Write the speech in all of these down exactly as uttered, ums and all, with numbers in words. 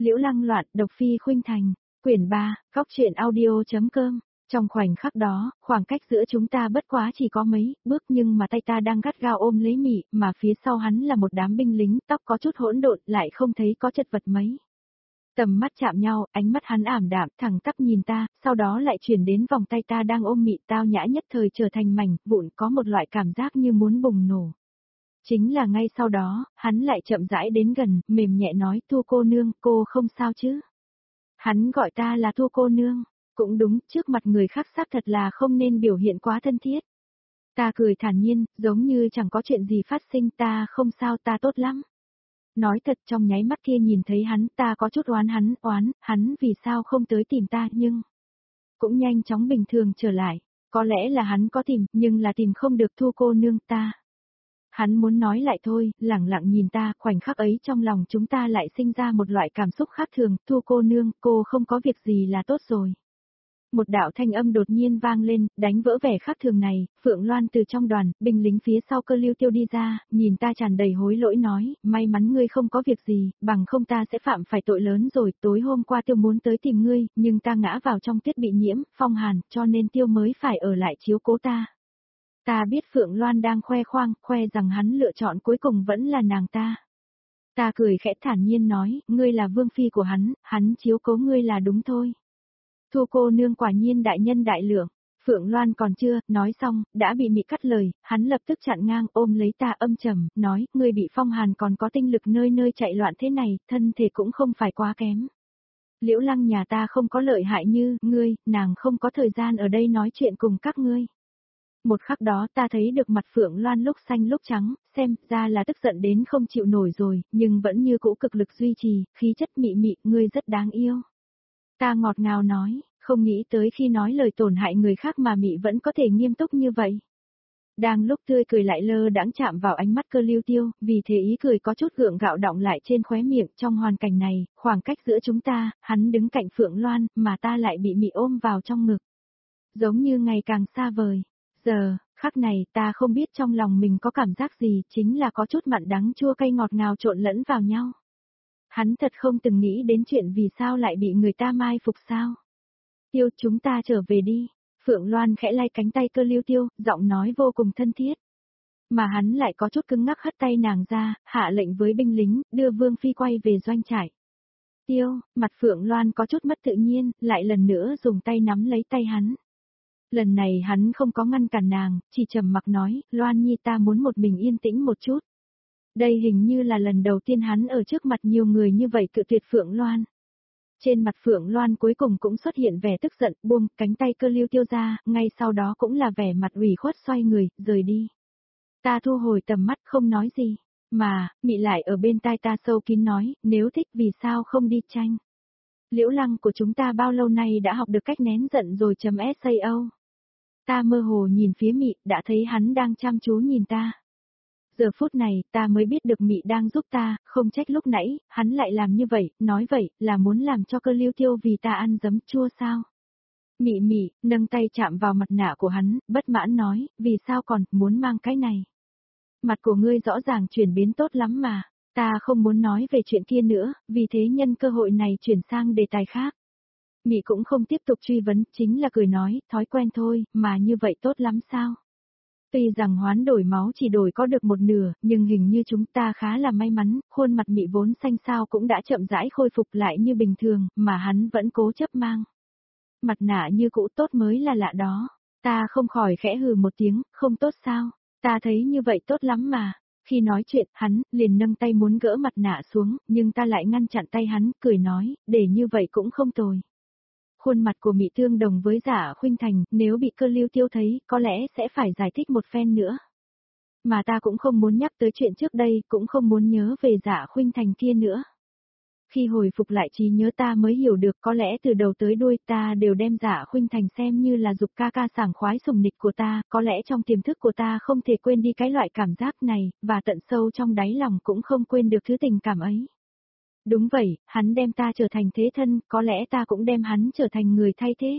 Liễu Lăng loạn, độc phi khuynh thành, quyển ba, góc truyện audio.com. Trong khoảnh khắc đó, khoảng cách giữa chúng ta bất quá chỉ có mấy bước nhưng mà tay ta đang gắt gao ôm lấy Mị, mà phía sau hắn là một đám binh lính, tóc có chút hỗn độn, lại không thấy có chật vật mấy. Tầm mắt chạm nhau, ánh mắt hắn ảm đạm, thẳng tắp nhìn ta, sau đó lại chuyển đến vòng tay ta đang ôm Mị, tao nhã nhất thời trở thành mảnh vụn, có một loại cảm giác như muốn bùng nổ. Chính là ngay sau đó, hắn lại chậm rãi đến gần, mềm nhẹ nói, Thu cô nương, cô không sao chứ? Hắn gọi ta là Thu cô nương, cũng đúng, trước mặt người khác xác thật là không nên biểu hiện quá thân thiết. Ta cười thản nhiên, giống như chẳng có chuyện gì phát sinh, ta không sao, ta tốt lắm. Nói thật, trong nháy mắt kia nhìn thấy hắn, ta có chút oán hắn, oán, hắn vì sao không tới tìm ta, nhưng cũng nhanh chóng bình thường trở lại. Có lẽ là hắn có tìm, nhưng là tìm không được Thu cô nương ta. Hắn muốn nói lại thôi, lẳng lặng nhìn ta, khoảnh khắc ấy trong lòng chúng ta lại sinh ra một loại cảm xúc khác thường, Thu cô nương, cô không có việc gì là tốt rồi. Một đạo thanh âm đột nhiên vang lên, đánh vỡ vẻ khác thường này, Phượng Loan từ trong đoàn, binh lính phía sau Cơ Lưu Tiêu đi ra, nhìn ta tràn đầy hối lỗi nói, may mắn ngươi không có việc gì, bằng không ta sẽ phạm phải tội lớn rồi, tối hôm qua Tiêu muốn tới tìm ngươi, nhưng ta ngã vào trong tuyết bị nhiễm, phong hàn, cho nên Tiêu mới phải ở lại chiếu cố ta. Ta biết Phượng Loan đang khoe khoang, khoe rằng hắn lựa chọn cuối cùng vẫn là nàng ta. Ta cười khẽ thản nhiên nói, ngươi là vương phi của hắn, hắn chiếu cố ngươi là đúng thôi. Thu cô nương quả nhiên đại nhân đại lượng, Phượng Loan còn chưa, nói xong, đã bị Mị cắt lời, hắn lập tức chặn ngang ôm lấy ta âm trầm, nói, ngươi bị phong hàn còn có tinh lực nơi nơi chạy loạn thế này, thân thể cũng không phải quá kém. Liễu Lăng nhà ta không có lợi hại như, ngươi, nàng không có thời gian ở đây nói chuyện cùng các ngươi. Một khắc đó ta thấy được mặt Phượng Loan lúc xanh lúc trắng, xem ra là tức giận đến không chịu nổi rồi, nhưng vẫn như cũ cực lực duy trì, khí chất Mị Mị, ngươi rất đáng yêu. Ta ngọt ngào nói, không nghĩ tới khi nói lời tổn hại người khác mà Mị vẫn có thể nghiêm túc như vậy. Đang lúc tươi cười lại lơ đãng chạm vào ánh mắt Cơ Lưu Tiêu, vì thế ý cười có chút gượng gạo đọng lại trên khóe miệng. Trong hoàn cảnh này, khoảng cách giữa chúng ta, hắn đứng cạnh Phượng Loan, mà ta lại bị Mị ôm vào trong ngực. Giống như ngày càng xa vời. Giờ, khắc này ta không biết trong lòng mình có cảm giác gì, chính là có chút mặn đắng chua cay ngọt ngào trộn lẫn vào nhau. Hắn thật không từng nghĩ đến chuyện vì sao lại bị người ta mai phục sao. Tiêu, chúng ta trở về đi. Phượng Loan khẽ lay cánh tay Cơ Lưu Tiêu, giọng nói vô cùng thân thiết. Mà hắn lại có chút cứng ngắc hất tay nàng ra, hạ lệnh với binh lính, đưa Vương Phi quay về doanh trại. Tiêu, mặt Phượng Loan có chút mất tự nhiên, lại lần nữa dùng tay nắm lấy tay hắn. Lần này hắn không có ngăn cản nàng, chỉ trầm mặc nói, Loan Nhi ta muốn một mình yên tĩnh một chút. Đây hình như là lần đầu tiên hắn ở trước mặt nhiều người như vậy cự tuyệt Phượng Loan. Trên mặt Phượng Loan cuối cùng cũng xuất hiện vẻ tức giận, buông cánh tay Cơ Lưu Tiêu ra, ngay sau đó cũng là vẻ mặt ủy khuất xoay người, rời đi. Ta thu hồi tầm mắt không nói gì, mà, Mị lại ở bên tai ta sâu kín nói, nếu thích vì sao không đi tranh. Liễu Lăng của chúng ta bao lâu nay đã học được cách nén giận rồi chấm sao. Ta mơ hồ nhìn phía Mị, đã thấy hắn đang chăm chú nhìn ta. Giờ phút này, ta mới biết được Mị đang giúp ta, không trách lúc nãy, hắn lại làm như vậy, nói vậy, là muốn làm cho Cơ Lưu Tiêu vì ta ăn giấm chua sao. Mị Mị, nâng tay chạm vào mặt nạ của hắn, bất mãn nói, vì sao còn, muốn mang cái này. Mặt của ngươi rõ ràng chuyển biến tốt lắm mà, ta không muốn nói về chuyện kia nữa, vì thế nhân cơ hội này chuyển sang đề tài khác. Mị cũng không tiếp tục truy vấn, chính là cười nói, thói quen thôi, mà như vậy tốt lắm sao? Tuy rằng hoán đổi máu chỉ đổi có được một nửa, nhưng hình như chúng ta khá là may mắn, khuôn mặt Mị vốn xanh xao cũng đã chậm rãi khôi phục lại như bình thường, mà hắn vẫn cố chấp mang. Mặt nạ như cũ tốt mới là lạ đó. Ta không khỏi khẽ hừ một tiếng, không tốt sao? Ta thấy như vậy tốt lắm mà. Khi nói chuyện, hắn liền nâng tay muốn gỡ mặt nạ xuống, nhưng ta lại ngăn chặn tay hắn, cười nói, để như vậy cũng không tồi. Khuôn mặt của Mị tương đồng với Dạ Khuynh Thành, nếu bị Cơ Lưu Tiêu thấy, có lẽ sẽ phải giải thích một phen nữa. Mà ta cũng không muốn nhắc tới chuyện trước đây, cũng không muốn nhớ về Dạ Khuynh Thành kia nữa. Khi hồi phục lại trí nhớ ta mới hiểu được có lẽ từ đầu tới đuôi ta đều đem Dạ Khuynh Thành xem như là dục ca ca sảng khoái sùng nịch của ta, có lẽ trong tiềm thức của ta không thể quên đi cái loại cảm giác này, và tận sâu trong đáy lòng cũng không quên được thứ tình cảm ấy. Đúng vậy, hắn đem ta trở thành thế thân, có lẽ ta cũng đem hắn trở thành người thay thế.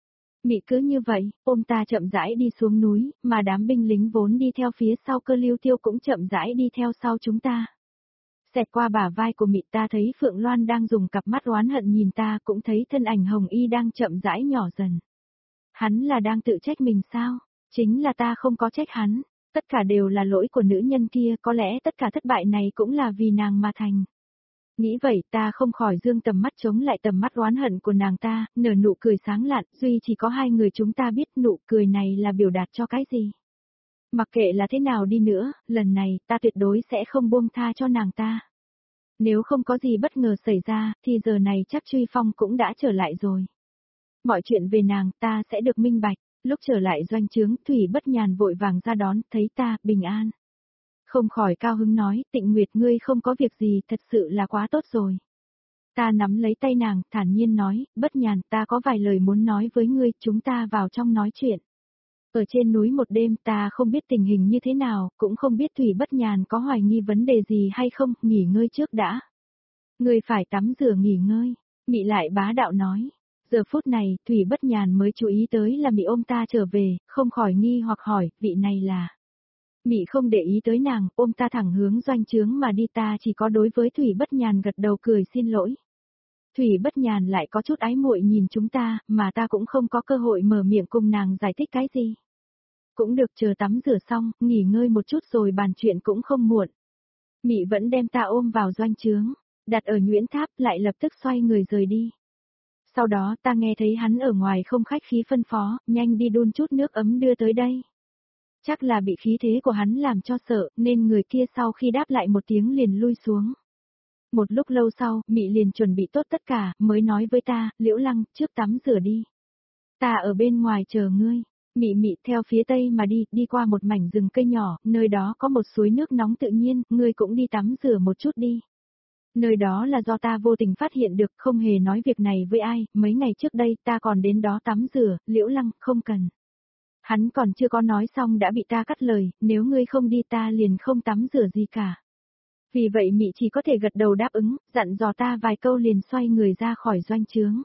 Mị cứ như vậy, ôm ta chậm rãi đi xuống núi, mà đám binh lính vốn đi theo phía sau Cơ Lưu Tiêu cũng chậm rãi đi theo sau chúng ta. Xẹt qua bả vai của Mị ta thấy Phượng Loan đang dùng cặp mắt oán hận nhìn ta, cũng thấy thân ảnh Hồng Y đang chậm rãi nhỏ dần. Hắn là đang tự trách mình sao? Chính là ta không có trách hắn. Tất cả đều là lỗi của nữ nhân kia, có lẽ tất cả thất bại này cũng là vì nàng mà thành. Nghĩ vậy ta không khỏi dương tầm mắt chống lại tầm mắt oán hận của nàng ta, nở nụ cười sáng lạn, duy chỉ có hai người chúng ta biết nụ cười này là biểu đạt cho cái gì. Mặc kệ là thế nào đi nữa, lần này ta tuyệt đối sẽ không buông tha cho nàng ta. Nếu không có gì bất ngờ xảy ra, thì giờ này chắc Truy Phong cũng đã trở lại rồi. Mọi chuyện về nàng ta sẽ được minh bạch. Lúc trở lại doanh trướng, Thủy Bất Nhàn vội vàng ra đón, thấy ta, bình an. Không khỏi cao hứng nói, Tịnh Nguyệt ngươi không có việc gì, thật sự là quá tốt rồi. Ta nắm lấy tay nàng, thản nhiên nói, Bất Nhàn, ta có vài lời muốn nói với ngươi, chúng ta vào trong nói chuyện. Ở trên núi một đêm ta không biết tình hình như thế nào, cũng không biết Thủy Bất Nhàn có hoài nghi vấn đề gì hay không, nghỉ ngơi trước đã. Ngươi phải tắm rửa nghỉ ngơi, Mị lại bá đạo nói. Giờ phút này, Thủy Bất Nhàn mới chú ý tới là Mị ôm ta trở về, không khỏi nghi hoặc hỏi, vị này là... Mị không để ý tới nàng, ôm ta thẳng hướng doanh trướng mà đi, ta chỉ có đối với Thủy Bất Nhàn gật đầu cười xin lỗi. Thủy Bất Nhàn lại có chút ái muội nhìn chúng ta, mà ta cũng không có cơ hội mở miệng cùng nàng giải thích cái gì. Cũng được, chờ tắm rửa xong, nghỉ ngơi một chút rồi bàn chuyện cũng không muộn. Mị vẫn đem ta ôm vào doanh trướng, đặt ở nhuyễn tháp, lại lập tức xoay người rời đi. Sau đó ta nghe thấy hắn ở ngoài không khách khí phân phó, nhanh đi đun chút nước ấm đưa tới đây. Chắc là bị khí thế của hắn làm cho sợ, nên người kia sau khi đáp lại một tiếng liền lui xuống. Một lúc lâu sau, Mị liền chuẩn bị tốt tất cả, mới nói với ta, Liễu Lăng, trước tắm rửa đi. Ta ở bên ngoài chờ ngươi. Mị Mị theo phía tây mà đi, đi qua một mảnh rừng cây nhỏ, nơi đó có một suối nước nóng tự nhiên, ngươi cũng đi tắm rửa một chút đi. Nơi đó là do ta vô tình phát hiện được, không hề nói việc này với ai, mấy ngày trước đây ta còn đến đó tắm rửa, Liễu Lăng, không cần. Hắn còn chưa có nói xong đã bị ta cắt lời, nếu ngươi không đi ta liền không tắm rửa gì cả. Vì vậy Mị chỉ có thể gật đầu đáp ứng, dặn dò ta vài câu liền xoay người ra khỏi doanh trướng.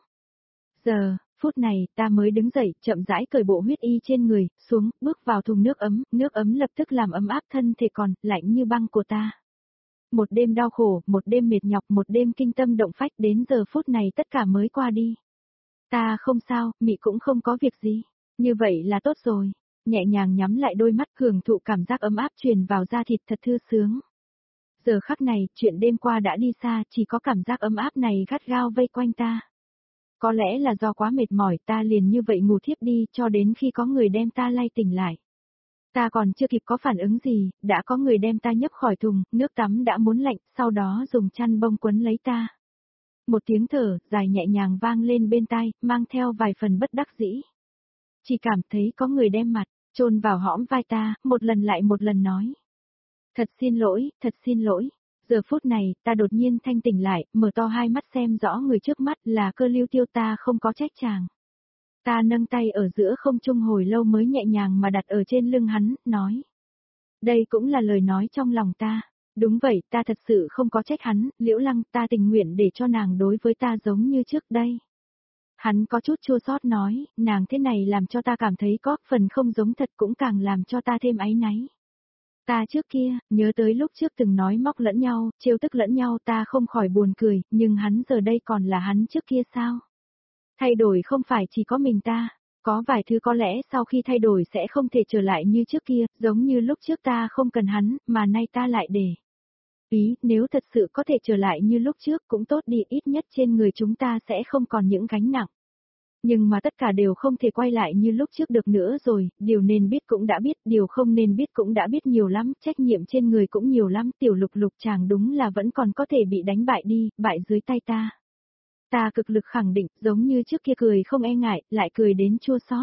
Giờ, phút này, ta mới đứng dậy, chậm rãi cởi bộ huyết y trên người, xuống, bước vào thùng nước ấm, nước ấm lập tức làm ấm áp thân thể còn, lạnh như băng của ta. Một đêm đau khổ, một đêm mệt nhọc, một đêm kinh tâm động phách, đến giờ phút này tất cả mới qua đi. Ta không sao, Mị cũng không có việc gì. Như vậy là tốt rồi. Nhẹ nhàng nhắm lại đôi mắt, hưởng thụ cảm giác ấm áp truyền vào da thịt thật thư sướng. Giờ khắc này, chuyện đêm qua đã đi xa, chỉ có cảm giác ấm áp này gắt gao vây quanh ta. Có lẽ là do quá mệt mỏi ta liền như vậy ngủ thiếp đi cho đến khi có người đem ta lay tỉnh lại. Ta còn chưa kịp có phản ứng gì, đã có người đem ta nhấc khỏi thùng, nước tắm đã muốn lạnh, sau đó dùng chăn bông quấn lấy ta. Một tiếng thở, dài nhẹ nhàng vang lên bên tai, mang theo vài phần bất đắc dĩ. Chỉ cảm thấy có người đem mặt, chôn vào hõm vai ta, một lần lại một lần nói. Thật xin lỗi, thật xin lỗi. Giờ phút này, ta đột nhiên thanh tỉnh lại, mở to hai mắt xem rõ người trước mắt là Cơ Lưu Tiêu, ta không có trách chàng. Ta nâng tay ở giữa không trung hồi lâu mới nhẹ nhàng mà đặt ở trên lưng hắn, nói. Đây cũng là lời nói trong lòng ta. Đúng vậy, ta thật sự không có trách hắn, Liễu Lăng, ta tình nguyện để cho nàng đối với ta giống như trước đây. Hắn có chút chua xót nói, nàng thế này làm cho ta cảm thấy có phần không giống thật, cũng càng làm cho ta thêm áy náy. Ta trước kia, nhớ tới lúc trước từng nói móc lẫn nhau, trêu tức lẫn nhau, ta không khỏi buồn cười, nhưng hắn giờ đây còn là hắn trước kia sao? Thay đổi không phải chỉ có mình ta, có vài thứ có lẽ sau khi thay đổi sẽ không thể trở lại như trước kia, giống như lúc trước ta không cần hắn, mà nay ta lại để. Ý, nếu thật sự có thể trở lại như lúc trước cũng tốt đi, ít nhất trên người chúng ta sẽ không còn những gánh nặng. Nhưng mà tất cả đều không thể quay lại như lúc trước được nữa rồi, điều nên biết cũng đã biết, điều không nên biết cũng đã biết nhiều lắm, trách nhiệm trên người cũng nhiều lắm, Tiểu Lục Lục chàng đúng là vẫn còn có thể bị đánh bại đi, bại dưới tay ta. Ta cực lực khẳng định, giống như trước kia cười không e ngại, lại cười đến chua xót.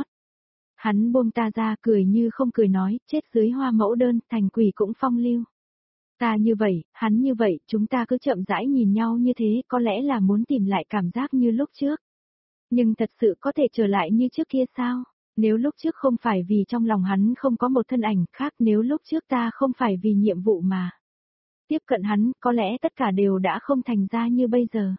Hắn buông ta ra, cười như không cười nói, chết dưới hoa mẫu đơn, thành quỷ cũng phong lưu. Ta như vậy, hắn như vậy, chúng ta cứ chậm rãi nhìn nhau như thế, có lẽ là muốn tìm lại cảm giác như lúc trước. Nhưng thật sự có thể trở lại như trước kia sao? Nếu lúc trước không phải vì trong lòng hắn không có một thân ảnh khác, nếu lúc trước ta không phải vì nhiệm vụ mà tiếp cận hắn, có lẽ tất cả đều đã không thành ra như bây giờ.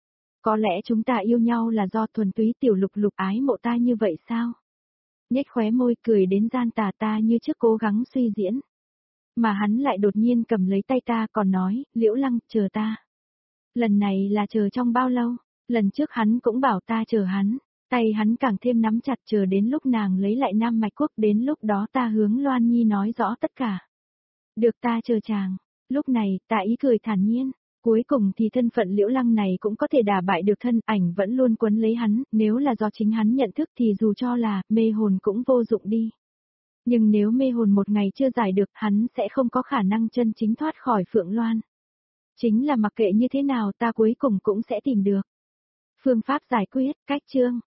Có lẽ chúng ta yêu nhau là do thuần túy Tiểu Lục Lục ái mộ ta như vậy sao? Nhếch khóe môi cười đến gian tà, ta như trước cố gắng suy diễn. Mà hắn lại đột nhiên cầm lấy tay ta còn nói, Liễu Lăng, chờ ta. Lần này là chờ trong bao lâu? Lần trước hắn cũng bảo ta chờ hắn, tay hắn càng thêm nắm chặt chờ đến lúc nàng lấy lại Nam Mạch Quốc, đến lúc đó ta hướng Loan Nhi nói rõ tất cả. Được, ta chờ chàng. Lúc này, ta ý cười thản nhiên. Cuối cùng thì thân phận Liễu Lăng này cũng có thể đả bại được thân ảnh vẫn luôn quấn lấy hắn, nếu là do chính hắn nhận thức thì dù cho là mê hồn cũng vô dụng đi. Nhưng nếu mê hồn một ngày chưa giải được, hắn sẽ không có khả năng chân chính thoát khỏi Phượng Loan. Chính là mặc kệ như thế nào ta cuối cùng cũng sẽ tìm được phương pháp giải quyết. Cách chương